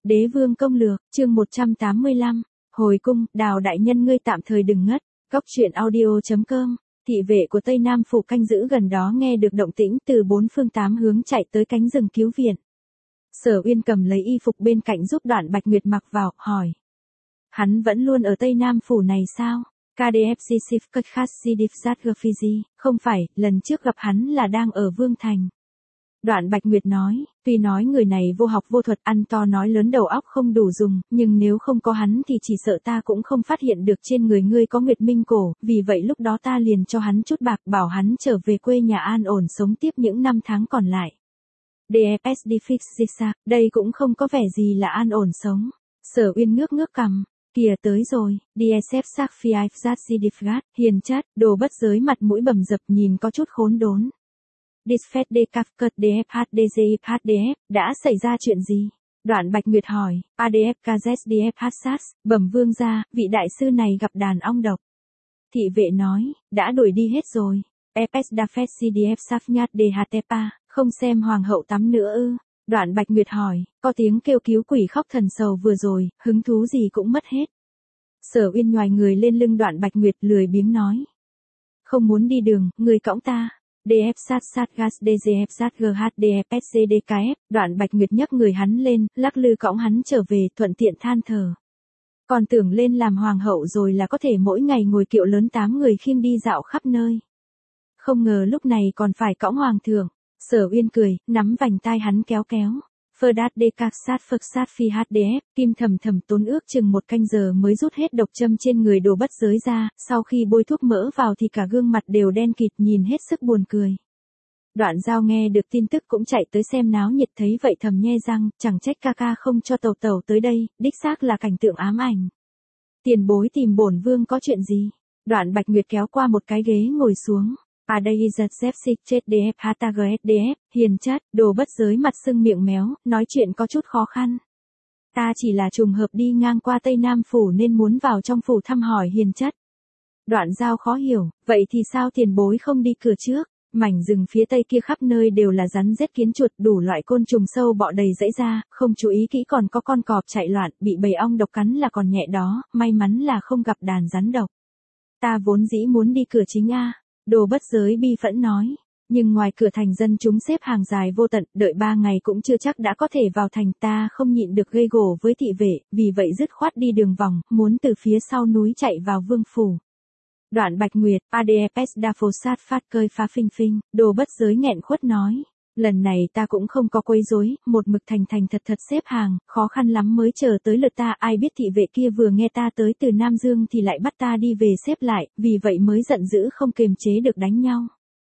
Đế vương công lược, chương 185, hồi cung, Đào đại nhân ngươi tạm thời đừng ngất, góc truyện audio.com, thị vệ của Tây Nam phủ canh giữ gần đó nghe được động tĩnh từ bốn phương tám hướng chạy tới cánh rừng cứu viện. Sở Uyên cầm lấy y phục bên cạnh giúp Đoạn Bạch Nguyệt mặc vào, hỏi. Hắn vẫn luôn ở Tây Nam phủ này sao? KDFC Sifkatkhassidifzatgafiji, không phải, lần trước gặp hắn là đang ở Vương Thành. Đoạn Bạch Nguyệt nói, tuy nói người này vô học vô thuật ăn to nói lớn đầu óc không đủ dùng, nhưng nếu không có hắn thì chỉ sợ ta cũng không phát hiện được trên người ngươi có Nguyệt Minh cổ, vì vậy lúc đó ta liền cho hắn chút bạc bảo hắn trở về quê nhà an ổn sống tiếp những năm tháng còn lại. DFSD Fixisa, đây cũng không có vẻ gì là an ổn sống. Sở Uyên ngước cằm. Kìa tới rồi, DSF Sakfiai Zatsidifgat, hiền chát, đồ bất giới mặt mũi bầm dập nhìn có chút khốn đốn. Disfed Dekafkut DFHDZFHDF, đã xảy ra chuyện gì? Đoạn Bạch Nguyệt hỏi, ADF KZDF Hassas, bẩm vương gia, vị đại sư này gặp đàn ong độc. Thị vệ nói, đã đuổi đi hết rồi. FS Dafet CDF Safnyat DHTPA, không xem hoàng hậu tắm nữa ư? Đoạn Bạch Nguyệt hỏi, có tiếng kêu cứu quỷ khóc thần sầu vừa rồi, hứng thú gì cũng mất hết. Sở Uyên nhoài người lên lưng Đoạn Bạch Nguyệt lười biếng nói. Không muốn đi đường, người cõng ta. DF sát sát gas DGF sát GH DF SCDKF, Đoạn Bạch Nguyệt nhấc người hắn lên, lắc lư cõng hắn trở về, thuận tiện than thở. Còn tưởng lên làm hoàng hậu rồi là có thể mỗi ngày ngồi kiệu lớn 8 người khiêng đi dạo khắp nơi. Không ngờ lúc này còn phải cõng hoàng thượng. Sở Uyên cười, nắm vành tai hắn kéo. Ferdat Dekak sát phực sát phi HDF, Kim thầm tốn ước chừng 1 canh giờ mới rút hết độc châm trên người đồ bất giới ra, sau khi bôi thuốc mỡ vào thì cả gương mặt đều đen kịt nhìn hết sức buồn cười. Đoạn Giao nghe được tin tức cũng chạy tới xem náo nhiệt thấy vậy thầm nhe răng, chẳng trách ca không cho tàu tới đây, đích xác là cảnh tượng ám ảnh. Tiền bối tìm bổn vương có chuyện gì? Đoạn Bạch Nguyệt kéo qua một cái ghế ngồi xuống. À đây giật xếp xích chết DF HTGSDF, hiền chất, đồ bất giới mặt sưng miệng méo, nói chuyện có chút khó khăn. Ta chỉ là trùng hợp đi ngang qua Tây Nam phủ nên muốn vào trong phủ thăm hỏi hiền chất. Đoạn Giao khó hiểu, vậy thì sao tiền bối không đi cửa trước? Mảnh rừng phía tây kia khắp nơi đều là rắn rết kiến chuột đủ loại côn trùng sâu bọ đầy dãy ra, không chú ý kỹ còn có con cọp chạy loạn, bị bầy ong độc cắn là còn nhẹ đó, may mắn là không gặp đàn rắn độc. Ta vốn dĩ muốn đi cửa chính a. Đồ bất giới bi phẫn nói, nhưng ngoài cửa thành dân chúng xếp hàng dài vô tận, đợi 3 ngày cũng chưa chắc đã có thể vào thành, ta không nhịn được gây gổ với thị vệ, vì vậy dứt khoát đi đường vòng, muốn từ phía sau núi chạy vào vương phủ. Đoạn Bạch Nguyệt, ADFS Dafosat phát cơi phá phinh, đồ bất giới nghẹn khuất nói. Lần này ta cũng không có quấy rối, một mực thành thật xếp hàng, khó khăn lắm mới chờ tới lượt ta, ai biết thị vệ kia vừa nghe ta tới từ Nam Dương thì lại bắt ta đi về xếp lại, vì vậy mới giận dữ không kềm chế được đánh nhau.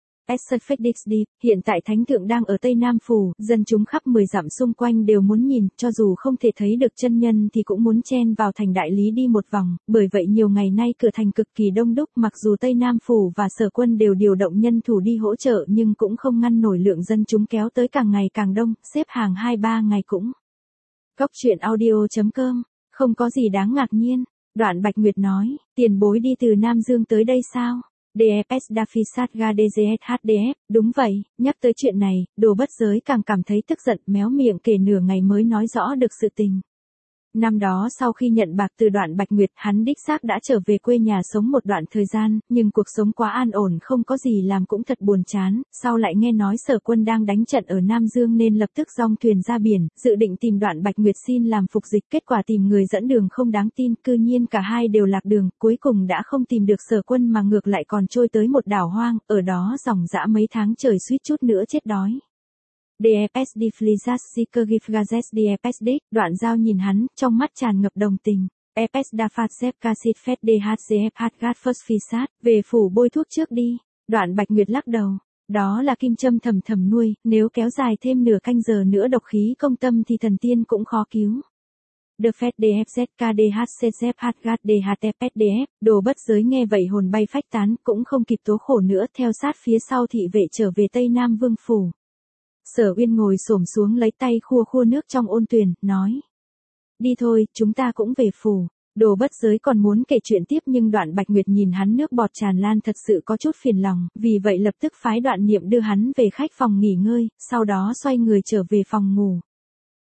Hiện tại thánh thượng đang ở Tây Nam phủ, dân chúng khắp 10 dặm xung quanh đều muốn nhìn, cho dù không thể thấy được chân nhân thì cũng muốn chen vào thành đại lý đi một vòng, bởi vậy nhiều ngày nay cửa thành cực kỳ đông đúc, mặc dù Tây Nam phủ và sở quân đều điều động nhân thủ đi hỗ trợ nhưng cũng không ngăn nổi lượng dân chúng kéo tới càng ngày càng đông, xếp hàng 2-3 ngày cũng. Góc truyện audio.com, không có gì đáng ngạc nhiên. Đoạn Bạch Nguyệt nói, tiền bối đi từ Nam Dương tới đây sao? DFS Dafisat Ga DGSHDF, đúng vậy, nhắc tới chuyện này, đồ bất giới càng cảm thấy tức giận, méo miệng kể nửa ngày mới nói rõ được sự tình. Năm đó sau khi nhận bạc từ Đoạn Bạch Nguyệt, hắn đích xác đã trở về quê nhà sống một đoạn thời gian, nhưng cuộc sống quá an ổn không có gì làm cũng thật buồn chán, sau lại nghe nói sở quân đang đánh trận ở Nam Dương nên lập tức dong thuyền ra biển, dự định tìm Đoạn Bạch Nguyệt xin làm phục dịch, kết quả tìm người dẫn đường không đáng tin, cư nhiên cả hai đều lạc đường, cuối cùng đã không tìm được sở quân mà ngược lại còn trôi tới một đảo hoang, ở đó dòng dã mấy tháng trời suýt chút nữa chết đói. DFSD Flizas Sikergif Gazes DFSD, Đoạn Giao nhìn hắn, trong mắt tràn ngập đồng tình. FS Dafat Zep Casit Fed DHCF Hatgat First Fisat, về phủ bôi thuốc trước đi. Đoạn Bạch Nguyệt lắc đầu. Đó là kim châm thầm nuôi, nếu kéo dài thêm nửa canh giờ nữa độc khí công tâm thì thần tiên cũng khó cứu. The Fed DFZK DHCF Hatgat DHTPDF, đồ bất giới nghe vậy hồn bay phách tán, cũng không kịp tố khổ nữa, theo sát phía sau thị vệ trở về Tây Nam Vương phủ. Sở Uyên ngồi xổm xuống lấy tay khua nước trong ôn tuyền, nói. Đi thôi, chúng ta cũng về phủ. Đồ bất giới còn muốn kể chuyện tiếp nhưng Đoạn Bạch Nguyệt nhìn hắn nước bọt tràn lan thật sự có chút phiền lòng, vì vậy lập tức phái Đoạn Niệm đưa hắn về khách phòng nghỉ ngơi, sau đó xoay người trở về phòng ngủ.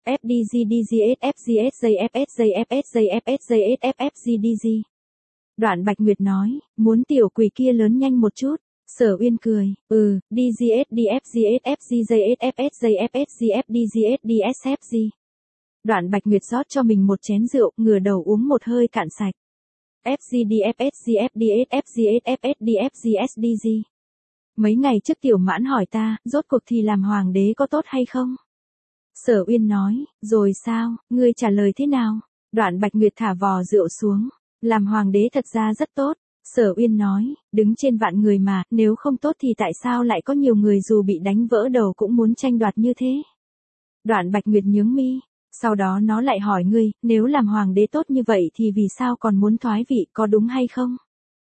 FDG DGS FGS JFS JFS JFS JSFF GDG. Đoạn Bạch Nguyệt nói, muốn tiểu quỷ kia lớn nhanh một chút. Sở Uyên cười, DGS DFGS FG JSFS JFS GF DGS DSFG. Đoạn Bạch Nguyệt rót cho mình một chén rượu, ngửa đầu uống một hơi cạn sạch. FG DFS GF DSF GSFS DFG SDG. Mấy ngày trước Tiểu Mãn hỏi ta, rốt cuộc thì làm hoàng đế có tốt hay không? Sở Uyên nói, rồi sao, ngươi trả lời thế nào? Đoạn Bạch Nguyệt thả vò rượu xuống, làm hoàng đế thật ra rất tốt, Sở Uyên nói, đứng trên vạn người mà, nếu không tốt thì tại sao lại có nhiều người dù bị đánh vỡ đầu cũng muốn tranh đoạt như thế? Đoạn Bạch Nguyệt nhướng mi, sau đó nó lại hỏi ngươi, nếu làm hoàng đế tốt như vậy thì vì sao còn muốn thoái vị, có đúng hay không?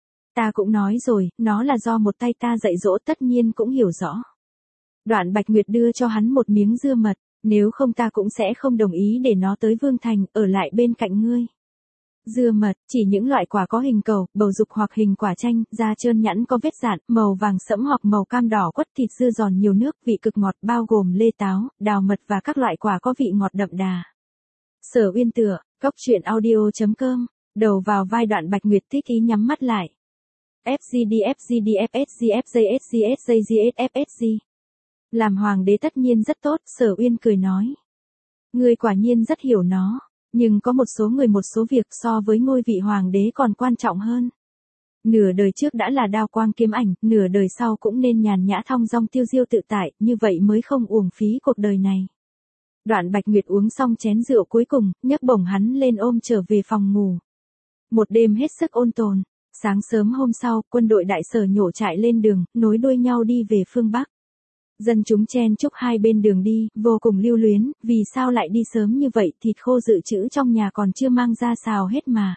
Ta cũng nói rồi, nó là do một tay ta dạy dỗ, tất nhiên cũng hiểu rõ. Đoạn Bạch Nguyệt đưa cho hắn một miếng dưa mật, nếu không ta cũng sẽ không đồng ý để nó tới Vương Thành, ở lại bên cạnh ngươi. Dưa mật, chỉ những loại quả có hình cầu, bầu dục hoặc hình quả chanh, da trơn nhẵn có vết dạn, màu vàng sẫm hoặc màu cam đỏ quất, thịt dưa giòn nhiều nước, vị cực ngọt, bao gồm lê táo, đào mật và các loại quả có vị ngọt đậm đà. Sở Uyên tựa, Cốc truyện audio.com, đầu vào vai Đoạn Bạch Nguyệt thích ý nhắm mắt lại. FGD FGD FSG FJ SG SJ FSG. Làm hoàng đế tất nhiên rất tốt, Sở Uyên cười nói. Ngươi quả nhiên rất hiểu nó. Nhưng có một số người một số việc so với ngôi vị hoàng đế còn quan trọng hơn. Nửa đời trước đã là đao quang kiếm ảnh, nửa đời sau cũng nên nhàn nhã thong dong tiêu diêu tự tại, như vậy mới không uổng phí cuộc đời này. Đoạn Bạch Nguyệt uống xong chén rượu cuối cùng, nhấc bổng hắn lên ôm trở về phòng ngủ. Một đêm hết sức ôn tồn. Sáng sớm hôm sau, quân đội đại sở nhổ trại lên đường, nối đuôi nhau đi về phương Bắc. Dân chúng chen chúc hai bên đường đi, vô cùng lưu luyến, vì sao lại đi sớm như vậy, thịt khô dự trữ trong nhà còn chưa mang ra xào hết mà.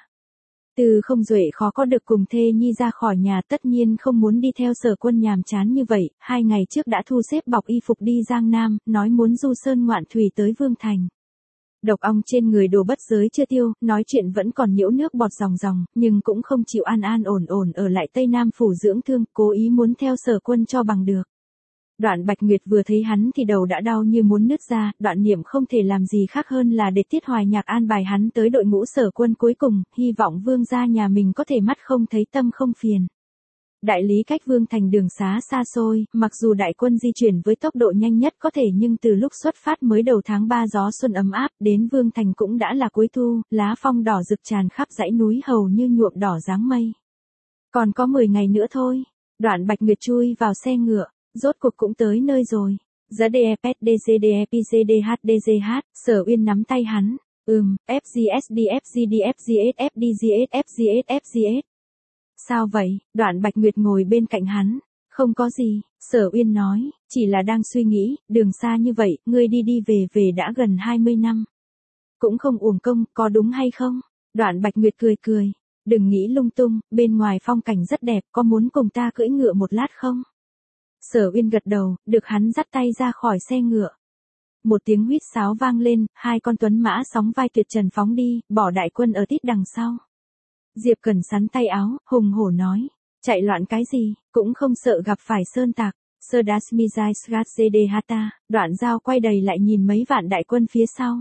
Từ Không Duệ khó có được cùng thê nhi ra khỏi nhà, tất nhiên không muốn đi theo Sở Quân nhàm chán như vậy, 2 ngày trước đã thu xếp bọc y phục đi Giang Nam, nói muốn du sơn ngoạn thủy tới Vương Thành. Độc ong trên người Đồ Bất Giới chưa tiêu, nói chuyện vẫn còn nhiễu nước bọt ròng ròng, nhưng cũng không chịu an an ổn ổn ở lại Tây Nam phủ dưỡng thương, cố ý muốn theo Sở Quân cho bằng được. Đoạn Bạch Nguyệt vừa thấy hắn thì đầu đã đau như muốn nứt ra, Đoạn Niệm không thể làm gì khác hơn là để Tiết Hoài Nhạc an bài hắn tới đội ngũ Sở Quân cuối cùng, hy vọng vương gia nhà mình có thể mắt không thấy tâm không phiền. Đại lý cách Vương Thành đường xá xa xôi, mặc dù đại quân di chuyển với tốc độ nhanh nhất có thể nhưng từ lúc xuất phát mới đầu tháng 3 gió xuân ấm áp, đến Vương Thành cũng đã là cuối thu, lá phong đỏ rực tràn khắp dãy núi hầu như nhuộm đỏ dáng mây. Còn có 10 ngày nữa thôi. Đoạn Bạch Nguyệt chui vào xe ngựa. Rốt cuộc cũng tới nơi rồi. Giá DEPSDCDEPICDHDGH, Sở Uyên nắm tay hắn. FGSD FGD FGS FDGS FGS FGS. Sao vậy? Đoạn Bạch Nguyệt ngồi bên cạnh hắn. Không có gì, Sở Uyên nói, chỉ là đang suy nghĩ, đường xa như vậy, ngươi đi đi về về đã gần 20 năm. Cũng không uổng công, có đúng hay không? Đoạn Bạch Nguyệt cười cười. Đừng nghĩ lung tung, bên ngoài phong cảnh rất đẹp, có muốn cùng ta cưỡi ngựa một lát không? Sở Uyên gật đầu, được hắn dắt tay ra khỏi xe ngựa. Một tiếng huýt sáo vang lên, 2 con tuấn mã sóng vai tuyệt trần phóng đi, bỏ đại quân ở tít đằng sau. Diệp Cẩn sắn tay áo, hùng hổ nói, chạy loạn cái gì, cũng không sợ gặp phải sơn tạc. Sơ Dasmizai Sratsede-hata, Đoạn Giao quay đầy lại nhìn mấy vạn đại quân phía sau.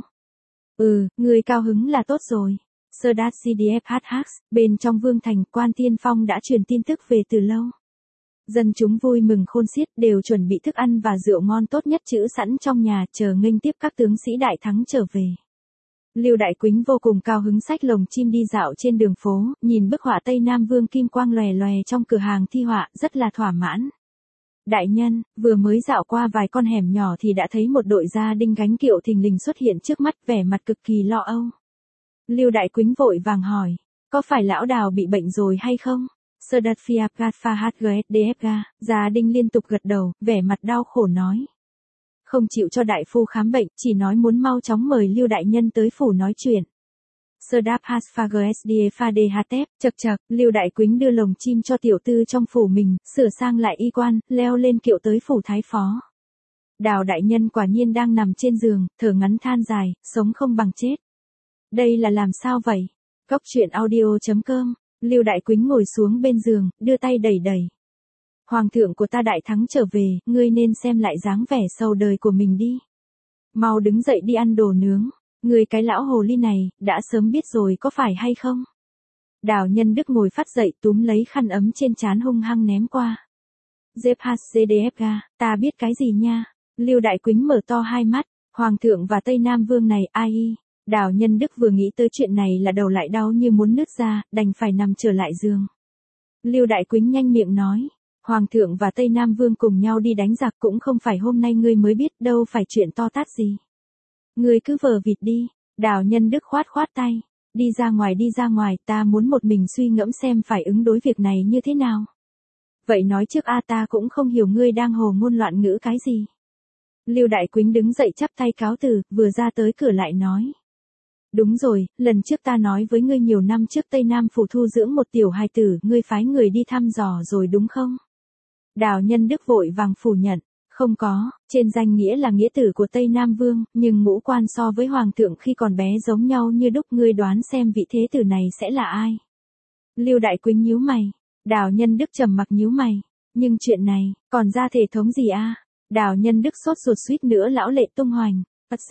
Người cao hứng là tốt rồi. Sơ Dasmidfhh, bên trong Vương Thành, Quan Tiên Phong đã truyền tin tức về từ lâu. Dân chúng vui mừng khôn xiết, đều chuẩn bị thức ăn và rượu ngon tốt nhất trữ sẵn trong nhà, chờ nghênh tiếp các tướng sĩ đại thắng trở về. Lưu Đại Quýnh vô cùng cao hứng xách lồng chim đi dạo trên đường phố, nhìn bức họa Tây Nam Vương kim quang lòe lòe trong cửa hàng thi họa, rất là thỏa mãn. Đại nhân, vừa mới dạo qua vài con hẻm nhỏ thì đã thấy một đội gia đinh gánh kiệu thình lình xuất hiện trước mắt, vẻ mặt cực kỳ lo âu. Lưu Đại Quýnh vội vàng hỏi, có phải lão Đào bị bệnh rồi hay không? Sadafiap Gatfahadgsdfga, gia đinh liên tục gật đầu, vẻ mặt đau khổ nói. Không chịu cho đại phu khám bệnh, chỉ nói muốn mau chóng mời Lưu đại nhân tới phủ nói chuyện. Sadap Hasfagsdfadhatep, chậc chậc, Lưu Đại Quýnh đưa lồng chim cho tiểu tư trong phủ mình, sửa sang lại y quan, leo lên kiệu tới phủ thái phó. Đào đại nhân quả nhiên đang nằm trên giường, thở ngắn than dài, sống không bằng chết. Đây là làm sao vậy? Cốc truyện audio.com. Lưu Đại Quýnh ngồi xuống bên giường, đưa tay đẩy đẩy. Hoàng thượng của ta đại thắng trở về, ngươi nên xem lại dáng vẻ sầu đời của mình đi. Mau đứng dậy đi ăn đồ nướng. Ngươi cái lão hồ ly này, đã sớm biết rồi có phải hay không? Đào Nhân Đức ngồi phát dậy túm lấy khăn ấm trên trán hung hăng ném qua. Zephasedefga, ta biết cái gì nha? Lưu Đại Quýnh mở to hai mắt, Hoàng thượng và Tây Nam Vương này ai? Đào Nhân Đức vừa nghĩ tới chuyện này là đầu lại đau như muốn nứt ra, đành phải nằm trở lại giường. Lưu Đại Quýnh nhanh miệng nói, Hoàng thượng và Tây Nam Vương cùng nhau đi đánh giặc cũng không phải hôm nay ngươi mới biết, đâu phải chuyện to tát gì. Ngươi cứ vờ vịt đi. Đào Nhân Đức khoát tay. đi ra ngoài, ta muốn một mình suy ngẫm xem phải ứng đối việc này như thế nào. Vậy nói trước ta cũng không hiểu ngươi đang hồ ngôn loạn ngữ cái gì. Lưu Đại Quýnh đứng dậy chắp tay cáo từ, vừa ra tới cửa lại nói. Đúng rồi, lần trước ta nói với ngươi nhiều năm trước Tây Nam phủ thu dưỡng một tiểu hài tử, ngươi phái người đi thăm dò rồi đúng không? Đào Nhân Đức vội vàng phủ nhận. Không có, trên danh nghĩa là nghĩa tử của Tây Nam Vương, nhưng ngũ quan so với Hoàng thượng khi còn bé giống nhau như đúc, ngươi đoán xem vị thế tử này sẽ là ai? Lưu Đại Quýnh nhíu mày. Đào Nhân Đức trầm mặc nhíu mày. Nhưng chuyện này, còn ra thể thống gì a? Đào Nhân Đức sốt ruột suýt nữa lão lệ tung hoành.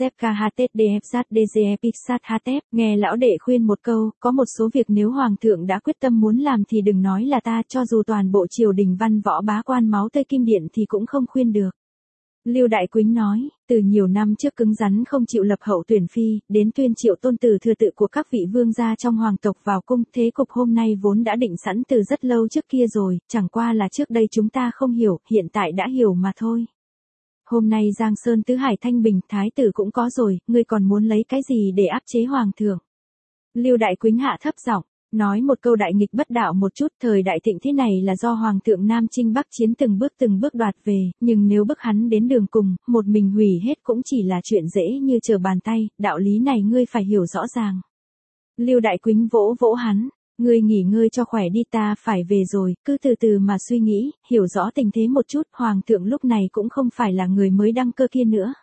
Nghe lão đệ khuyên một câu, có một số việc nếu Hoàng thượng đã quyết tâm muốn làm thì đừng nói là ta, cho dù toàn bộ triều đình văn võ bá quan máu tươi kim điện thì cũng không khuyên được. Lưu Đại Quýnh nói, từ nhiều năm trước cứng rắn không chịu lập hậu tuyển phi, đến tuyên triệu tôn tử thừa tự của các vị vương gia trong hoàng tộc vào cung, thế cục hôm nay vốn đã định sẵn từ rất lâu trước kia rồi, chẳng qua là trước đây chúng ta không hiểu, hiện tại đã hiểu mà thôi. Hôm nay Giang Sơn tứ hải thanh bình, thái tử cũng có rồi, ngươi còn muốn lấy cái gì để áp chế hoàng thượng? Lưu Đại Quýnh hạ thấp giọng, nói một câu đại nghịch bất đạo một chút, thời đại thịnh thế này là do hoàng thượng Nam Chinh Bắc Chiến từng bước đoạt về, nhưng nếu bức hắn đến đường cùng, một mình hủy hết cũng chỉ là chuyện dễ như trở bàn tay, đạo lý này ngươi phải hiểu rõ ràng. Lưu Đại Quýnh vỗ vỗ hắn, ngươi nghỉ ngơi cho khỏe đi, ta phải về rồi, cứ từ từ mà suy nghĩ, hiểu rõ tình thế một chút, hoàng thượng lúc này cũng không phải là người mới đăng cơ kia nữa.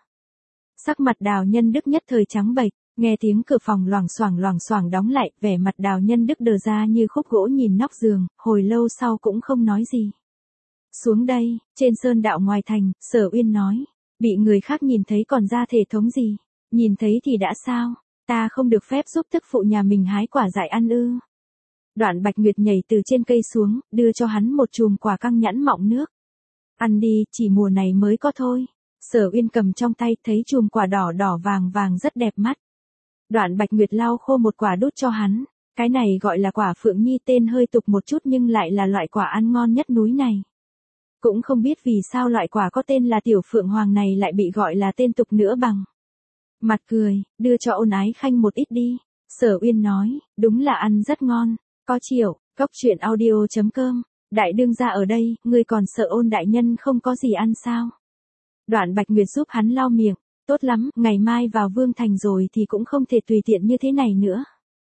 Sắc mặt Đào Nhân Đức nhất thời trắng bệch, nghe tiếng cửa phòng loảng xoảng đóng lại, vẻ mặt Đào Nhân Đức đờ ra như khúc gỗ nhìn nóc giường, hồi lâu sau cũng không nói gì. Xuống đây, trên sơn đạo ngoài thành, Sở Uyên nói, bị người khác nhìn thấy còn ra thể thống gì, nhìn thấy thì đã sao, ta không được phép giúp tức phụ nhà mình hái quả dại ăn ư? Đoạn Bạch Nguyệt nhảy từ trên cây xuống, đưa cho hắn một chùm quả căng nhãn mọng nước. Ăn đi, chỉ mùa này mới có thôi. Sở Uyên cầm trong tay, thấy chùm quả đỏ đỏ vàng vàng rất đẹp mắt. Đoạn Bạch Nguyệt lau khô một quả đút cho hắn. Cái này gọi là quả Phượng Nhi, tên hơi tục một chút nhưng lại là loại quả ăn ngon nhất núi này. Cũng không biết vì sao loại quả có tên là Tiểu Phượng Hoàng này lại bị gọi là tên tục nữa bằng. Mặt cười, đưa cho Ôn Ái Khanh một ít đi. Sở Uyên nói, đúng là ăn rất ngon. Có Triệu, Cốc Truyện Audio.com, đại đương gia ở đây, ngươi còn sợ Ôn đại nhân không có gì ăn sao? Đoạn Bạch Nguyệt giúp hắn lau miệng, tốt lắm, ngày mai vào Vương Thành rồi thì cũng không thể tùy tiện như thế này nữa.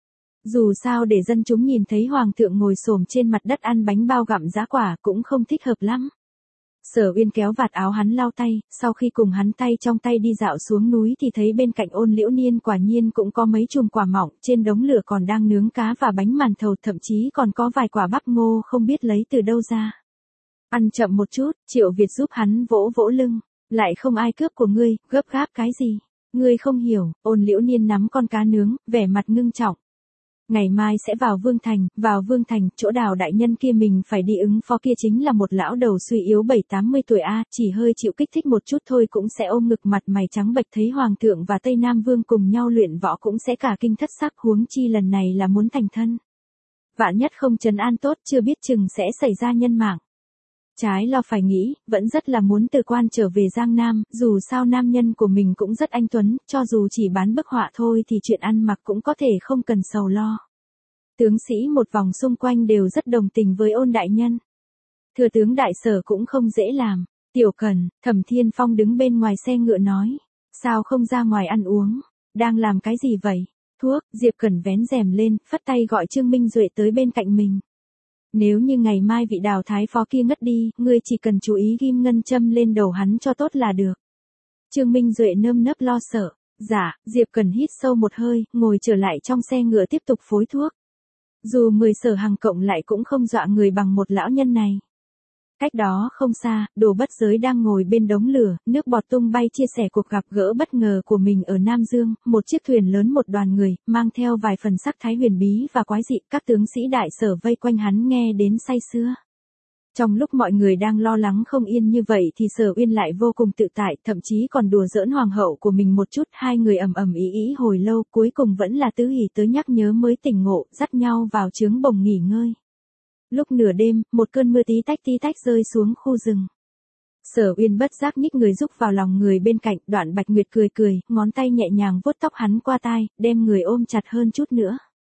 Dù sao để dân chúng nhìn thấy Hoàng thượng ngồi xổm trên mặt đất ăn bánh bao gặm giá quả cũng không thích hợp lắm. Sở Uyên kéo vạt áo hắn lau tay, sau khi cùng hắn tay trong tay đi dạo xuống núi thì thấy bên cạnh Ôn Liễu Niên quả nhiên cũng có mấy chùm quả mọng, trên đống lửa còn đang nướng cá và bánh màn thầu, thậm chí còn có vài quả bắp ngô không biết lấy từ đâu ra. Ăn chậm một chút, Triệu Việt giúp hắn vỗ vỗ lưng, lại không ai cướp của ngươi, gấp gáp cái gì? Ngươi không hiểu. Ôn Liễu Niên nắm con cá nướng, vẻ mặt ngưng trọng. Ngày mai sẽ vào Vương Thành, chỗ Đào đại nhân kia mình phải đi ứng phó kia chính là một lão đầu suy yếu 7-80 tuổi chỉ hơi chịu kích thích một chút thôi cũng sẽ ôm ngực mặt mày trắng bệch, thấy Hoàng thượng và Tây Nam Vương cùng nhau luyện võ cũng sẽ cả kinh thất sắc, huống chi lần này là muốn thành thân. Vạn nhất không trấn an tốt chưa biết chừng sẽ xảy ra nhân mạng. Trái lo phải nghĩ, vẫn rất là muốn từ quan trở về Giang Nam, dù sao nam nhân của mình cũng rất anh tuấn, cho dù chỉ bán bức họa thôi thì chuyện ăn mặc cũng có thể không cần sầu lo. Tướng sĩ một vòng xung quanh đều rất đồng tình với Ôn đại nhân. Thừa tướng Đại Sở cũng không dễ làm. Tiểu Cẩn, Thẩm Thiên Phong đứng bên ngoài xe ngựa nói, sao không ra ngoài ăn uống, đang làm cái gì vậy? Thuốc. Diệp Cẩn vén rèm lên, phất tay gọi Trương Minh Duệ tới bên cạnh mình. Nếu như ngày mai vị Đào thái phó kia ngất đi, ngươi chỉ cần chú ý ghim ngân châm lên đầu hắn cho tốt là được. Trương Minh Duệ nơm nớp lo sợ. Dạ. Diệp Cẩn hít sâu một hơi, ngồi trở lại trong xe ngựa tiếp tục phối thuốc. Dù 10 sở hàng cộng lại cũng không dọa người bằng một lão nhân này. Cách đó không xa, Đồ Bất Giới đang ngồi bên đống lửa, nước bọt tung bay chia sẻ cuộc gặp gỡ bất ngờ của mình ở Nam Dương, một chiếc thuyền lớn một đoàn người, mang theo vài phần sắc thái huyền bí và quái dị, các tướng sĩ Đại Sở vây quanh hắn nghe đến say sưa. Trong lúc mọi người đang lo lắng không yên như vậy thì Sở Uyên lại vô cùng tự tại, thậm chí còn đùa giỡn hoàng hậu của mình một chút, hai người ầm ĩ hồi lâu, cuối cùng vẫn là Tứ Hỷ tới nhắc nhớ mới tỉnh ngộ, dắt nhau vào trướng bồng nghỉ ngơi. Lúc nửa đêm, một cơn mưa tí tách rơi xuống khu rừng. Sở Uyên bất giác nhích người rúc vào lòng người bên cạnh, Đoạn Bạch Nguyệt cười, ngón tay nhẹ nhàng vuốt tóc hắn qua tai, đem người ôm chặt hơn chút nữa.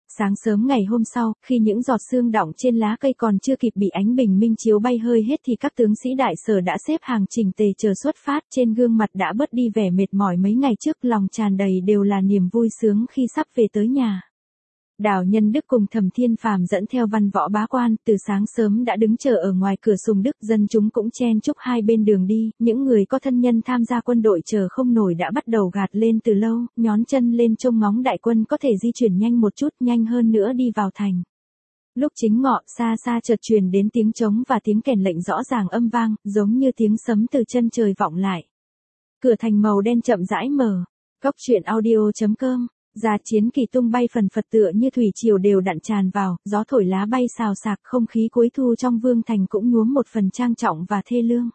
Sáng sớm ngày hôm sau, khi những giọt sương đọng trên lá cây còn chưa kịp bị ánh bình minh chiếu bay hơi hết thì các tướng sĩ đại sở đã xếp hàng chỉnh tề chờ xuất phát, trên gương mặt đã bớt đi vẻ mệt mỏi mấy ngày trước, lòng tràn đầy đều là niềm vui sướng khi sắp về tới nhà. Đào Nhân Đức cùng Thẩm Thiên Phàm dẫn theo văn võ bá quan, từ sáng sớm đã đứng chờ ở ngoài cửa Sùng Đức, dân chúng cũng chen chúc hai bên đường đi, những người có thân nhân tham gia quân đội chờ không nổi đã bắt đầu gạt lên từ lâu, nhón chân lên trông ngóng đại quân có thể di chuyển nhanh một chút, nhanh hơn nữa đi vào thành. Lúc chính ngọ, xa xa chợt truyền đến tiếng trống và tiếng kèn lệnh rõ ràng âm vang, giống như tiếng sấm từ chân trời vọng lại. Cửa thành màu đen chậm rãi mở. Góc truyện audio.com. Ra chiến kỳ tung bay phần phật tựa như thủy triều đều đặn tràn vào, gió thổi lá bay xào xạc, không khí cuối thu trong vương thành cũng nhuốm một phần trang trọng và thê lương.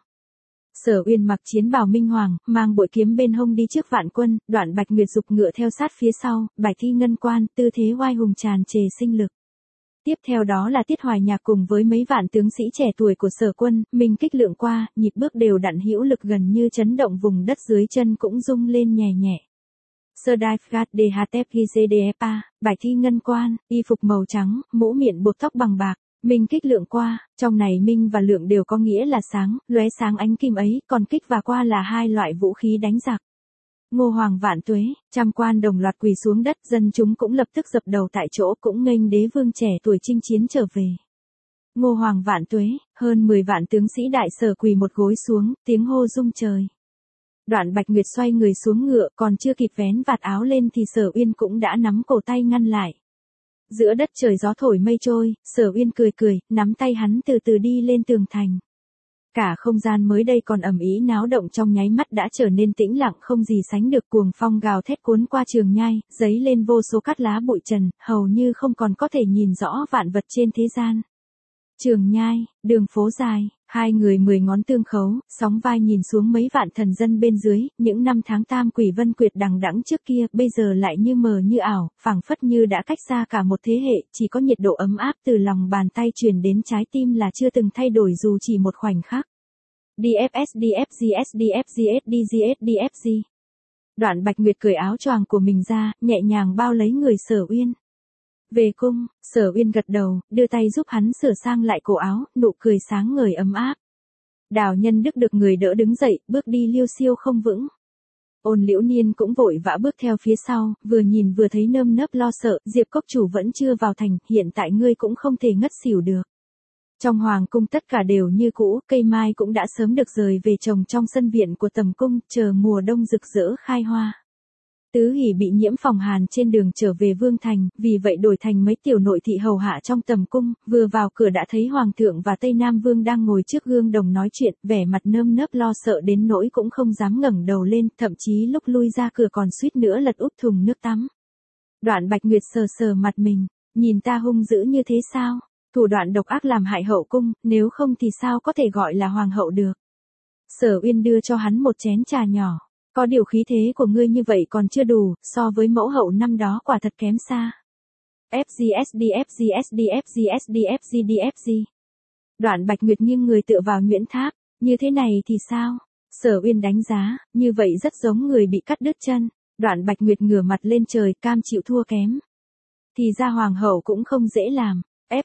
Sở Uyên mặc chiến bào minh hoàng, mang bội kiếm bên hông đi trước vạn quân, Đoạn Bạch Nguyệt giục ngựa theo sát phía sau, bài thi ngân quan, tư thế oai hùng tràn trề sinh lực. Tiếp theo đó là Tiết Hoài Nhạc cùng với mấy vạn tướng sĩ trẻ tuổi của Sở quân, mình kích lượng qua, nhịp bước đều đặn hữu lực gần như chấn động vùng đất dưới chân cũng rung lên nhẹ nhẹ. Sơ Đai Phgat DHF GCDFA, bài thi ngân quan, y phục màu trắng, mũ miệng buộc tóc bằng bạc, minh kích lượng qua, trong này minh và lượng đều có nghĩa là sáng, lóe sáng ánh kim ấy, còn kích và qua là hai loại vũ khí đánh giặc. Ngô Hoàng vạn tuế, trăm quan đồng loạt quỳ xuống đất, dân chúng cũng lập tức dập đầu tại chỗ, cũng nghênh đế vương trẻ tuổi chinh chiến trở về. Ngô Hoàng vạn tuế, hơn 10 vạn tướng sĩ đại sở quỳ một gối xuống, tiếng hô rung trời. Đoạn Bạch Nguyệt xoay người xuống ngựa, còn chưa kịp vén vạt áo lên thì Sở Uyên cũng đã nắm cổ tay ngăn lại. Giữa đất trời gió thổi mây trôi, Sở Uyên cười cười, nắm tay hắn từ từ đi lên tường thành. Cả không gian mới đây còn ầm ĩ náo động trong nháy mắt đã trở nên tĩnh lặng không gì sánh được, cuồng phong gào thét cuốn qua trường nhai, giấy lên vô số cát lá bụi trần, hầu như không còn có thể nhìn rõ vạn vật trên thế gian. Trường nhai, đường phố dài, hai người 10 ngón tương khấu, sóng vai nhìn xuống mấy vạn thần dân bên dưới, những năm tháng tam quỷ vân quyệt đằng đẵng trước kia, bây giờ lại như mờ như ảo, phảng phất như đã cách xa cả một thế hệ, chỉ có nhiệt độ ấm áp từ lòng bàn tay truyền đến trái tim là chưa từng thay đổi dù chỉ một khoảnh khắc. DFS DFG SDFG SDG SDFG. Đoạn Bạch Nguyệt cởi áo choàng của mình ra, nhẹ nhàng bao lấy người Sở Uyên. Về cung, Sở Uyên gật đầu, đưa tay giúp hắn sửa sang lại cổ áo, nụ cười sáng ngời ấm áp. Đào Nhân Đức được người đỡ đứng dậy, bước đi liêu xiêu không vững. Ôn Liễu Niên cũng vội vã bước theo phía sau, vừa nhìn vừa thấy nơm nớp lo sợ, Diệp Cốc chủ vẫn chưa vào thành, hiện tại ngươi cũng không thể ngất xỉu được. Trong hoàng cung tất cả đều như cũ, cây mai cũng đã sớm được rời về trồng trong sân viện của tầm cung, chờ mùa đông rực rỡ khai hoa. Tứ Hỷ bị nhiễm phòng hàn trên đường trở về vương thành, vì vậy đổi thành mấy tiểu nội thị hầu hạ trong tầm cung, vừa vào cửa đã thấy hoàng thượng và Tây Nam Vương đang ngồi trước gương đồng nói chuyện, vẻ mặt nơm nớp lo sợ đến nỗi cũng không dám ngẩng đầu lên, thậm chí lúc lui ra cửa còn suýt nữa lật úp thùng nước tắm. Đoạn Bạch Nguyệt sờ sờ mặt mình, nhìn ta hung dữ như thế sao? Thủ đoạn độc ác làm hại hậu cung, nếu không thì sao có thể gọi là hoàng hậu được? Sở Uyên đưa cho hắn một chén trà nhỏ. Có điều khí thế của ngươi như vậy còn chưa đủ, so với mẫu hậu năm đó quả thật kém xa. FGSDFGSDFGSDFGDFG. Đoạn Bạch Nguyệt nghiêng người tựa vào nhuyễn tháp, như thế này thì sao? Sở Uyên đánh giá, như vậy rất giống người bị cắt đứt chân. Đoạn Bạch Nguyệt ngửa mặt lên trời, cam chịu thua kém. Thì ra hoàng hậu cũng không dễ làm.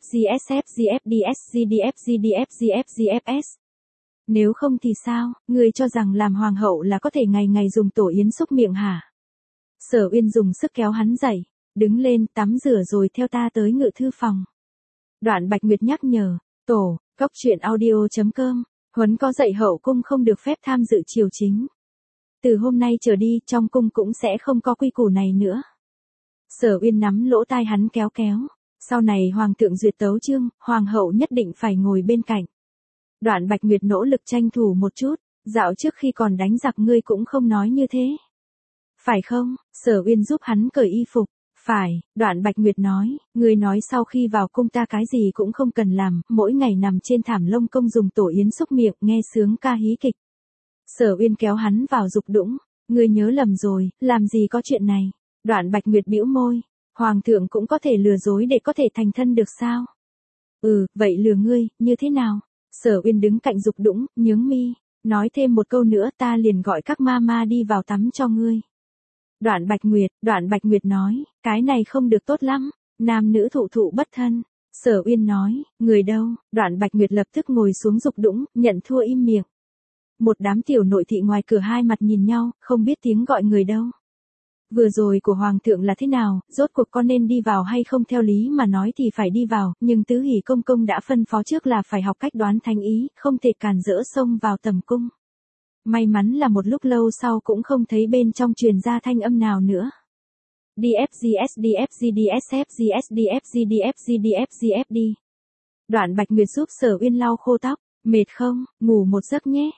FGSFGFDSGDFGDFGFGFS. Nếu không thì sao, ngươi cho rằng làm hoàng hậu là có thể ngày ngày dùng tổ yến xúc miệng hả? Sở Uyên dùng sức kéo hắn dậy, đứng lên tắm rửa rồi theo ta tới ngự thư phòng. Đoạn Bạch Nguyệt nhắc nhở, tổ, góc truyện audio.com, huấn có dạy hậu cung không được phép tham dự triều chính. Từ hôm nay trở đi trong cung cũng sẽ không có quy củ này nữa. Sở Uyên nắm lỗ tai hắn kéo kéo, sau này hoàng thượng duyệt tấu chương, hoàng hậu nhất định phải ngồi bên cạnh. Đoạn Bạch Nguyệt nỗ lực tranh thủ một chút, dạo trước khi còn đánh giặc ngươi cũng không nói như thế. Phải không? Sở Uyên giúp hắn cởi y phục. Phải, Đoạn Bạch Nguyệt nói, ngươi nói sau khi vào cung ta cái gì cũng không cần làm, mỗi ngày nằm trên thảm lông công dùng tổ yến xúc miệng nghe sướng ca hí kịch. Sở Uyên kéo hắn vào dục đũng, ngươi nhớ lầm rồi, làm gì có chuyện này. Đoạn Bạch Nguyệt bĩu môi, hoàng thượng cũng có thể lừa dối để có thể thành thân được sao? Vậy lừa ngươi, như thế nào? Sở Uyên đứng cạnh dục đũng, nhướng mi, nói thêm một câu nữa ta liền gọi các ma đi vào tắm cho ngươi. Đoạn Bạch Nguyệt nói, cái này không được tốt lắm, Nam nữ thụ thụ bất thân. Sở Uyên nói, người đâu? Đoạn Bạch Nguyệt lập tức ngồi xuống dục đũng, nhận thua im miệng. Một đám tiểu nội thị ngoài cửa hai mặt nhìn nhau, không biết tiếng gọi người đâu. Vừa rồi của Hoàng thượng là thế nào, rốt cuộc con nên đi vào hay không? Theo lý mà nói thì phải đi vào, nhưng Tứ Hỷ công công đã phân phó trước là phải học cách đoán thánh ý, không thể cản rỡ xông vào tầm cung. May mắn là một lúc lâu sau cũng không thấy bên trong truyền ra thanh âm nào nữa. DFGSDFGDSFGSDFGDFGDFGFD. Đoạn Bạch Nguyệt giúp Sở Uyên lau khô tóc. Mệt không, ngủ một giấc nhé.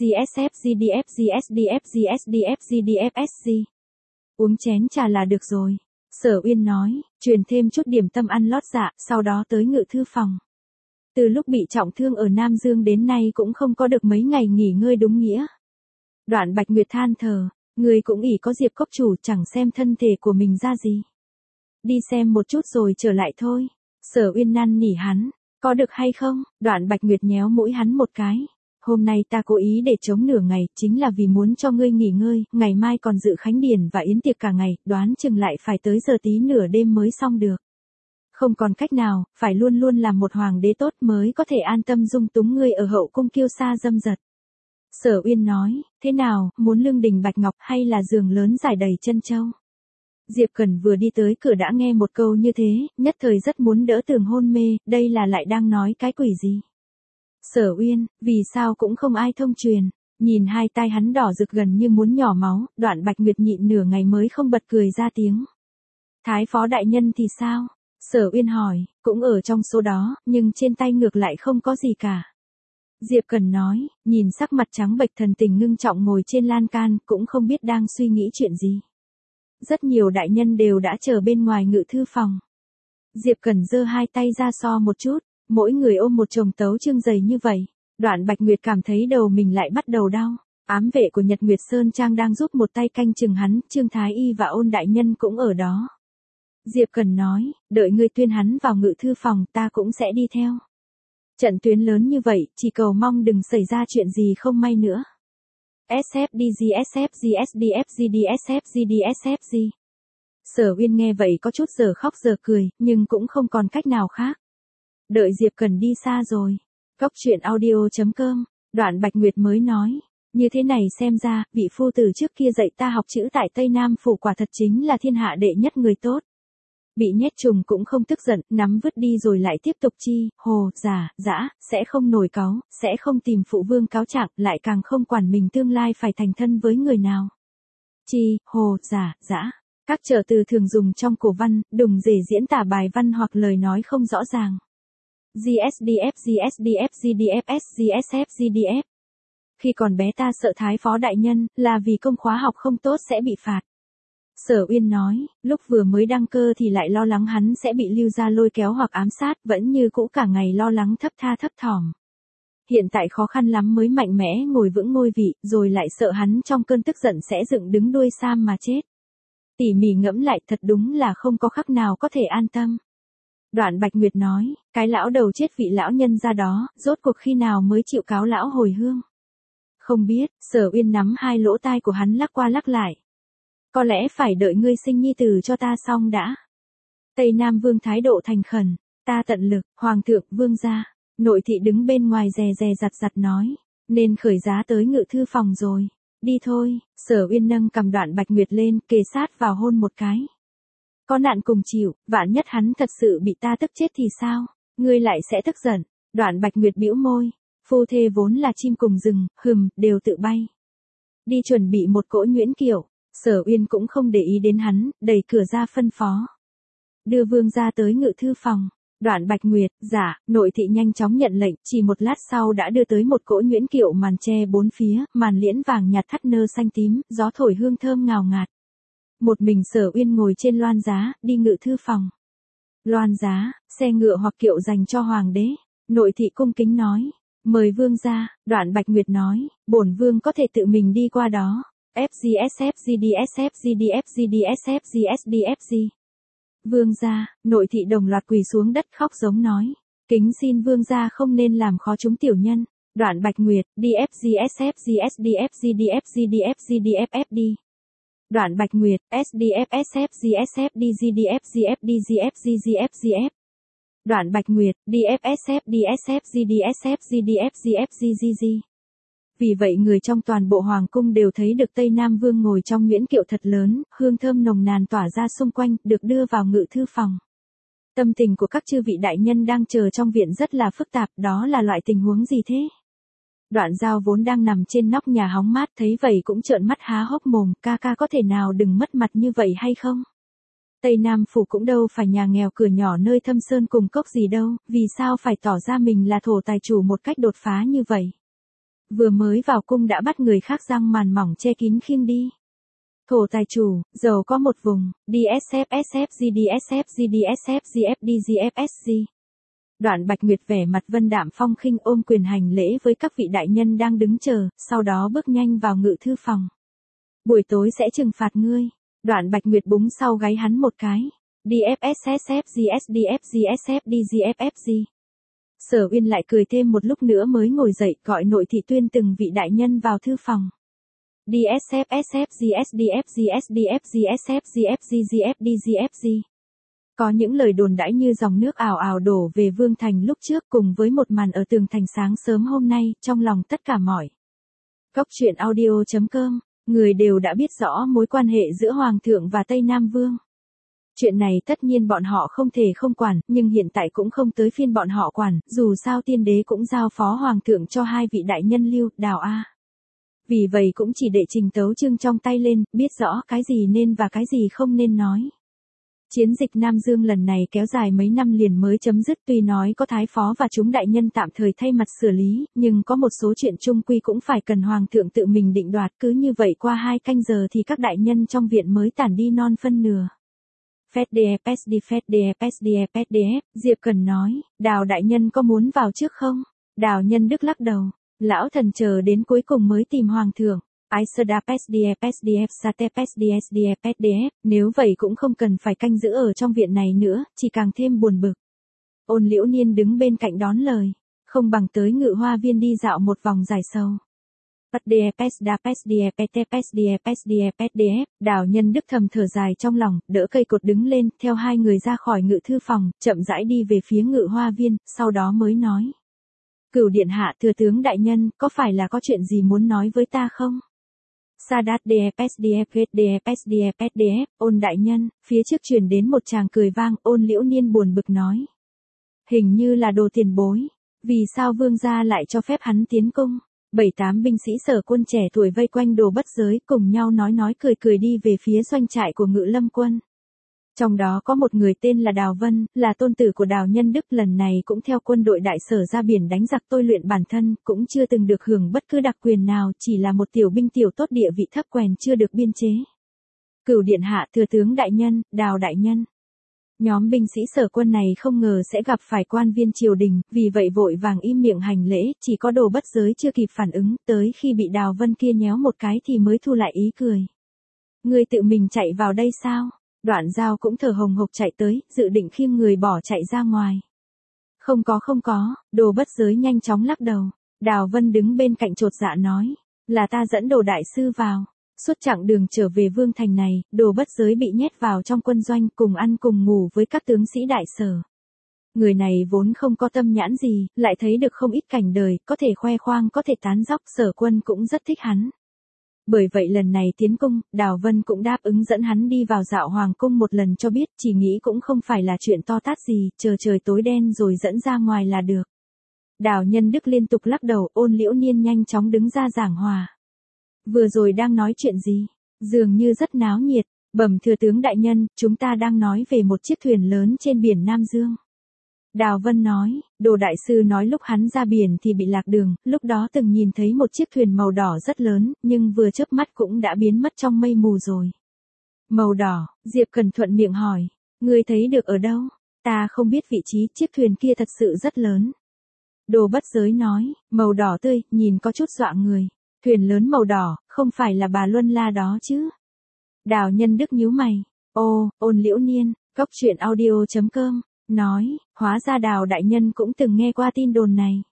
FGSFGDFGSDFGSDFGDFSG. Uống chén trà là được rồi. Sở Uyên nói, truyền thêm chút điểm tâm ăn lót dạ, sau đó tới ngự thư phòng. Từ lúc bị trọng thương ở Nam Dương đến nay cũng không có được mấy ngày nghỉ ngơi đúng nghĩa. Đoạn Bạch Nguyệt than thở, người cũng ỷ có Diệp cốc chủ, chẳng xem thân thể của mình ra gì. Đi xem một chút rồi trở lại thôi. Sở Uyên năn nỉ hắn, có được hay không? Đoạn Bạch Nguyệt nhéo mũi hắn một cái. Hôm nay ta cố ý để trống nửa ngày, chính là vì muốn cho ngươi nghỉ ngơi, ngày mai còn dự khánh điển và yến tiệc cả ngày, đoán chừng lại phải tới giờ tí nửa đêm mới xong được. Không còn cách nào, phải luôn luôn làm một hoàng đế tốt mới có thể an tâm dung túng ngươi ở hậu cung kiêu sa dâm dật. Sở Uyên nói, thế nào, muốn lương đình bạch ngọc hay là giường lớn trải đầy chân châu? Diệp Cẩn vừa đi tới cửa đã nghe một câu như thế, nhất thời rất muốn đỡ tường hôn mê, đây là lại đang nói cái quỷ gì? Sở Uyên, vì sao cũng không ai thông truyền, nhìn hai tai hắn đỏ rực gần như muốn nhỏ máu, Đoạn Bạch Nguyệt nhịn nửa ngày mới không bật cười ra tiếng. Thái phó đại nhân thì sao? Sở Uyên hỏi, cũng ở trong số đó, nhưng trên tay ngược lại không có gì cả. Diệp Cẩn nói, nhìn sắc mặt trắng bệch thần tình ngưng trọng ngồi trên lan can, cũng không biết đang suy nghĩ chuyện gì. Rất nhiều đại nhân đều đã chờ bên ngoài ngự thư phòng. Diệp Cẩn giơ hai tay ra so một chút, mỗi người ôm một chồng tấu chương dày như vậy. Đoạn Bạch Nguyệt cảm thấy đầu mình lại bắt đầu đau. Ám vệ của Nhật Nguyệt Sơn Trang đang giúp một tay canh chừng hắn, Trương Thái Y và Ôn đại nhân cũng ở đó. Diệp Cẩn nói, đợi ngươi tuyên hắn vào ngự thư phòng, ta cũng sẽ đi theo. Trận tuyến lớn như vậy, chỉ cầu mong đừng xảy ra chuyện gì không may nữa. SFDGSFGSDFGDSFGDSFG. Sở Uyên nghe vậy có chút giờ khóc giờ cười, nhưng cũng không còn cách nào khác. Đợi Diệp Cẩn đi xa rồi. Góc truyện audio.com, Đoạn Bạch Nguyệt mới nói. Như thế này xem ra, vị phu tử trước kia dạy ta học chữ tại Tây Nam Phủ quả thật chính là thiên hạ đệ nhất người tốt. Bị nhét trùng cũng không tức giận, nắm vứt đi rồi lại tiếp tục chi, hồ, giả, dã, sẽ không nổi cáu, sẽ không tìm phụ vương cáo trạng, lại càng không quản mình tương lai phải thành thân với người nào. Chi, hồ, giả, dã. Các trợ từ thường dùng trong cổ văn, đùng để diễn tả bài văn hoặc lời nói không rõ ràng. GSDF, GSDF, GDFS, GSF, GDF. Khi còn bé ta sợ Thái phó đại nhân, là vì công khóa học không tốt sẽ bị phạt. Sở Uyên nói, lúc vừa mới đăng cơ thì lại lo lắng hắn sẽ bị Lưu Gia lôi kéo hoặc ám sát, vẫn như cũ cả ngày lo lắng thấp tha thấp thỏm. Hiện tại khó khăn lắm mới mạnh mẽ ngồi vững ngôi vị, rồi lại sợ hắn trong cơn tức giận sẽ dựng đứng đuôi sam mà chết. Tỉ mỉ ngẫm lại thật đúng là không có khắc nào có thể an tâm. Đoạn Bạch Nguyệt nói, cái lão đầu chết vị lão nhân ra đó, rốt cuộc khi nào mới chịu cáo lão hồi hương? Không biết, Sở Uyên nắm hai lỗ tai của hắn lắc qua lắc lại. Có lẽ phải đợi ngươi sinh nhi tử cho ta xong đã. Tây Nam Vương thái độ thành khẩn, ta tận lực, Hoàng thượng, Vương gia. Nội thị đứng bên ngoài dè dè giặt giặt nói, nên khởi giá tới ngự thư phòng rồi. Đi thôi. Sở Uyên nâng cầm Đoạn Bạch Nguyệt lên, kề sát vào hôn một cái. Có nạn cùng chịu, vạn nhất hắn thật sự bị ta tức chết thì sao? Ngươi lại sẽ tức giận. Đoạn Bạch Nguyệt bĩu môi, phu thê vốn là chim cùng rừng, đều tự bay. Đi chuẩn bị một cỗ nhuyễn kiệu. Sở Uyên cũng không để ý đến hắn, đẩy cửa ra phân phó. Đưa vương gia tới ngự thư phòng. Đoạn Bạch Nguyệt, dạ, nội thị nhanh chóng nhận lệnh, chỉ một lát sau đã đưa tới một cỗ nhuyễn kiệu màn che bốn phía, màn liễn vàng nhạt thắt nơ xanh tím, gió thổi hương thơm ngào ngạt. Một mình Sở Uyên ngồi trên loan giá, đi ngự thư phòng. Loan giá, xe ngựa hoặc kiệu dành cho hoàng đế. Nội thị cung kính nói, mời vương gia. Đoạn Bạch Nguyệt nói, bổn vương có thể tự mình đi qua đó. FGSF, GDSF, GDF, GDSF, GSDFG. Vương gia, nội thị đồng loạt quỳ xuống đất khóc giống nói, kính xin vương gia không nên làm khó chúng tiểu nhân. Đoạn Bạch Nguyệt, DFGSF, GSDF, GDF, GDF, GDFFD. Đoạn Bạch Nguyệt, SDF SF GSF DGDF GF DGF GGF GF. Đoạn Bạch Nguyệt, DFSF DSF GDSF GDF GF GGG. Vì vậy người trong toàn bộ hoàng cung đều thấy được Tây Nam Vương ngồi trong nhuyễn kiệu thật lớn, hương thơm nồng nàn tỏa ra xung quanh, được đưa vào ngự thư phòng. Tâm tình của các chư vị đại nhân đang chờ trong viện rất là phức tạp, đó là loại tình huống gì thế? Đoạn Giao vốn đang nằm trên nóc nhà hóng mát thấy vậy cũng trợn mắt há hốc mồm, ca ca có thể nào đừng mất mặt như vậy hay không? Tây Nam Phủ cũng đâu phải nhà nghèo cửa nhỏ nơi thâm sơn cùng cốc gì đâu, vì sao phải tỏ ra mình là thổ tài chủ một cách đột phá như vậy? Vừa mới vào cung đã bắt người khác giăng màn mỏng che kín khiêng đi. Thổ tài chủ, giàu có một vùng, DSF SF GDSF GDSF GFD GFSG. Đoạn Bạch Nguyệt vẻ mặt vân đạm phong khinh ôm quyền hành lễ với các vị đại nhân đang đứng chờ, sau đó bước nhanh vào ngự thư phòng. Buổi tối sẽ trừng phạt ngươi. Đoạn Bạch Nguyệt búng sau gáy hắn một cái. DFSSF GSDF GSF DGFFG. Sở Uyên lại cười thêm một lúc nữa mới ngồi dậy gọi nội thị tuyên từng vị đại nhân vào thư phòng. DSF SF GSDF GSDF GSF GFG GFD GFG. Có những lời đồn đãi như dòng nước ào ào đổ về Vương Thành lúc trước cùng với một màn ở tường thành sáng sớm hôm nay, trong lòng tất cả mọi. Góc truyện audio.com, người đều đã biết rõ mối quan hệ giữa Hoàng thượng và Tây Nam Vương. Chuyện này tất nhiên bọn họ không thể không quản, nhưng hiện tại cũng không tới phiên bọn họ quản, dù sao tiên đế cũng giao phó Hoàng thượng cho hai vị đại nhân Lưu, Đào A. Vì vậy cũng chỉ để trình tấu chương trong tay lên, biết rõ cái gì nên và cái gì không nên nói. Chiến dịch Nam Dương lần này kéo dài mấy năm liền mới chấm dứt, tuy nói có thái phó và chúng đại nhân tạm thời thay mặt xử lý, nhưng có một số chuyện chung quy cũng phải cần Hoàng thượng tự mình định đoạt, cứ như vậy qua 2 canh giờ thì các đại nhân trong viện mới tản đi non phân nửa. FDF, Diệp Cần nói, Đào đại nhân có muốn vào trước không? Đào Nhân Đức lắc đầu, lão thần chờ đến cuối cùng mới tìm Hoàng thượng. Nếu vậy cũng không cần phải canh giữ ở trong viện này nữa, chỉ càng thêm buồn bực. Ôn Liễu Niên đứng bên cạnh đón lời, không bằng tới Ngự Hoa Viên đi dạo một vòng giải sầu. Đào Nhân Đức thầm thở dài trong lòng, đỡ cây cột đứng lên, theo hai người ra khỏi ngự thư phòng, chậm rãi đi về phía Ngự Hoa Viên, sau đó mới nói. Cửu điện hạ, thừa tướng đại nhân, có phải là có chuyện gì muốn nói với ta không? Sadat DFSDF, Ôn đại nhân, phía trước truyền đến một tràng cười vang, Ôn Liễu Niên buồn bực nói. Hình như là đồ tiền bối, vì sao vương gia lại cho phép hắn tiến cung? 7-8 binh sĩ Sở Quân trẻ tuổi vây quanh Đồ Bất Giới cùng nhau nói cười đi về phía doanh trại của Ngự Lâm quân. Trong đó có một người tên là Đào Vân, là tôn tử của Đào Nhân Đức, lần này cũng theo quân đội đại sở ra biển đánh giặc tôi luyện bản thân, cũng chưa từng được hưởng bất cứ đặc quyền nào, chỉ là một tiểu binh tiểu tốt địa vị thấp quèn chưa được biên chế. Cửu điện hạ, thừa tướng đại nhân, Đào đại nhân. Nhóm binh sĩ Sở Quân này không ngờ sẽ gặp phải quan viên triều đình, vì vậy vội vàng im miệng hành lễ, chỉ có Đồ Bất Giới chưa kịp phản ứng, tới khi bị Đào Vân kia nhéo một cái thì mới thu lại ý cười. Ngươi tự mình chạy vào đây sao? Đoạn Giao cũng thở hồng hộc chạy tới, dự định khiêng người bỏ chạy ra ngoài. Không có, Đồ Bất Giới nhanh chóng lắc đầu. Đào Vân đứng bên cạnh chột dạ nói, là ta dẫn Đồ đại sư vào. Suốt chặng đường trở về Vương Thành này, Đồ Bất Giới bị nhét vào trong quân doanh cùng ăn cùng ngủ với các tướng sĩ đại sở. Người này vốn không có tâm nhãn gì, lại thấy được không ít cảnh đời, có thể khoe khoang, có thể tán dóc, Sở Quân cũng rất thích hắn. Bởi vậy lần này tiến cung, Đào Vân cũng đáp ứng dẫn hắn đi vào dạo hoàng cung một lần cho biết, chỉ nghĩ cũng không phải là chuyện to tát gì, chờ trời tối đen rồi dẫn ra ngoài là được. Đào Nhân Đức liên tục lắc đầu, Ôn Liễu Niên nhanh chóng đứng ra giảng hòa. Vừa rồi đang nói chuyện gì? Dường như rất náo nhiệt, bẩm thừa tướng đại nhân, chúng ta đang nói về một chiếc thuyền lớn trên biển Nam Dương. Đào Vân nói, Đồ đại sư nói lúc hắn ra biển thì bị lạc đường, lúc đó từng nhìn thấy một chiếc thuyền màu đỏ rất lớn, nhưng vừa chớp mắt cũng đã biến mất trong mây mù rồi. Màu đỏ, Diệp Cần thuận miệng hỏi, ngươi thấy được ở đâu? Ta không biết vị trí, chiếc thuyền kia thật sự rất lớn. Đồ Bất Giới nói, màu đỏ tươi, nhìn có chút dọa người. Thuyền lớn màu đỏ, không phải là bà Luân La đó chứ? Đào Nhân Đức nhíu mày, Ôn Liễu Niên, góc truyện audio.com. Nói, hóa ra Đào đại nhân cũng từng nghe qua tin đồn này.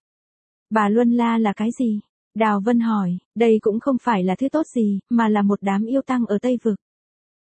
Bà Luân La là cái gì? Đào Vân hỏi, đây cũng không phải là thứ tốt gì, mà là một đám yêu tăng ở Tây Vực.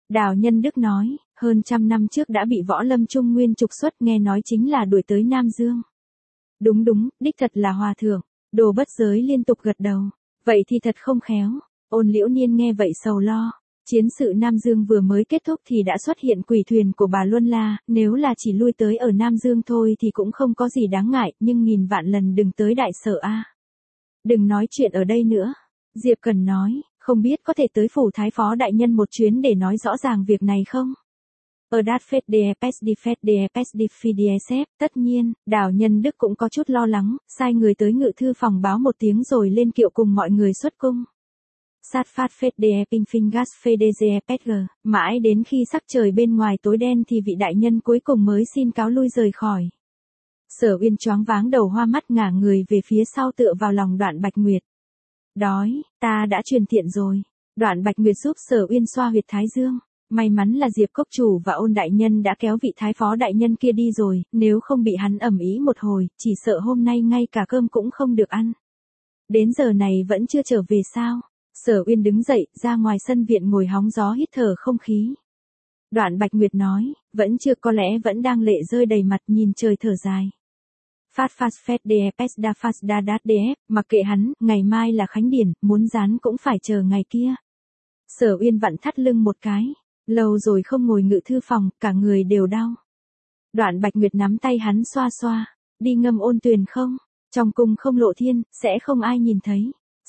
Đào Nhân Đức nói, hơn trăm năm trước đã bị Võ Lâm Trung Nguyên trục xuất, nghe nói chính là đuổi tới Nam Dương. Đúng đúng, đích thật là hòa thượng. Đồ Bất Giới liên tục gật đầu. Vậy thì thật không khéo. Ôn Liễu Niên nghe vậy sầu lo. Chiến sự Nam Dương vừa mới kết thúc thì đã xuất hiện quỷ thuyền của bà Luân La, nếu là chỉ lui tới ở Nam Dương thôi thì cũng không có gì đáng ngại, nhưng nghìn vạn lần đừng tới Đại Sở a. Đừng nói chuyện ở đây nữa. Diệp Cần nói, không biết có thể tới phủ Thái Phó đại nhân một chuyến để nói rõ ràng việc này không? Ở Đạt Phết Đê tất nhiên, Đào Nhân Đức cũng có chút lo lắng, sai người tới ngự thư phòng báo một tiếng rồi lên kiệu cùng mọi người xuất cung. Sát phát phết đê pinh phinh gas phê đê mãi đến khi sắc trời bên ngoài tối đen thì vị đại nhân cuối cùng mới xin cáo lui rời khỏi. Sở Uyên choáng váng đầu hoa mắt ngả người về phía sau tựa vào lòng Đoạn Bạch Nguyệt. Đói, ta đã truyền thiện rồi. Đoạn Bạch Nguyệt giúp Sở Uyên xoa huyệt thái dương. May mắn là Diệp Cốc Chủ và Ôn đại nhân đã kéo vị thái phó đại nhân kia đi rồi, nếu không bị hắn ầm ĩ một hồi, chỉ sợ hôm nay ngay cả cơm cũng không được ăn. Đến giờ này vẫn chưa trở về sao? Sở Uyên đứng dậy, ra ngoài sân viện ngồi hóng gió hít thở không khí. Đoạn Bạch Nguyệt nói, vẫn chưa, có lẽ vẫn đang lệ rơi đầy mặt nhìn trời thở dài. Phát phết mặc kệ hắn, ngày mai là khánh điển, muốn rán cũng phải chờ ngày kia. Sở Uyên vặn thắt lưng một cái, lâu rồi không ngồi ngự thư phòng, cả người đều đau. Đoạn Bạch Nguyệt nắm tay hắn xoa xoa, đi ngâm ôn tuyền không? Trong cung không lộ thiên, sẽ không ai nhìn thấy.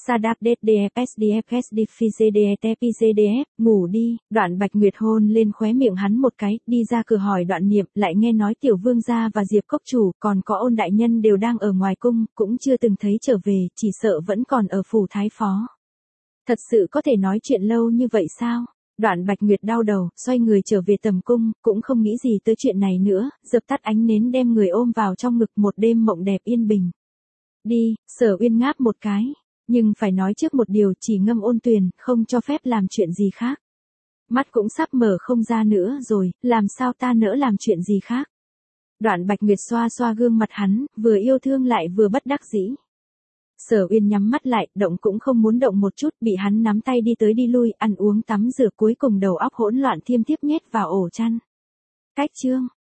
Ngủ đi. Đoạn Bạch Nguyệt hôn lên khóe miệng hắn một cái, đi ra cửa hỏi Đoạn Niệm, lại nghe nói Tiểu Vương gia và Diệp Cốc Chủ, còn có Ôn đại nhân đều đang ở ngoài cung, cũng chưa từng thấy trở về, chỉ sợ vẫn còn ở phủ Thái Phó. Thật sự có thể nói chuyện lâu như vậy sao? Đoạn Bạch Nguyệt đau đầu, xoay người trở về tầm cung, cũng không nghĩ gì tới chuyện này nữa, dập tắt ánh nến đem người ôm vào trong ngực, một đêm mộng đẹp yên bình. Đi, Sở Uyên ngáp một cái. Nhưng phải nói trước một điều, chỉ ngâm ôn tuyền, không cho phép làm chuyện gì khác. Mắt cũng sắp mở không ra nữa rồi, làm sao ta nỡ làm chuyện gì khác. Đoạn Bạch Nguyệt xoa xoa gương mặt hắn, vừa yêu thương lại vừa bất đắc dĩ. Sở Uyên nhắm mắt lại, động cũng không muốn động một chút, bị hắn nắm tay đi tới đi lui, ăn uống tắm rửa, cuối cùng đầu óc hỗn loạn thiêm thiếp nhét vào ổ chăn. Cách chương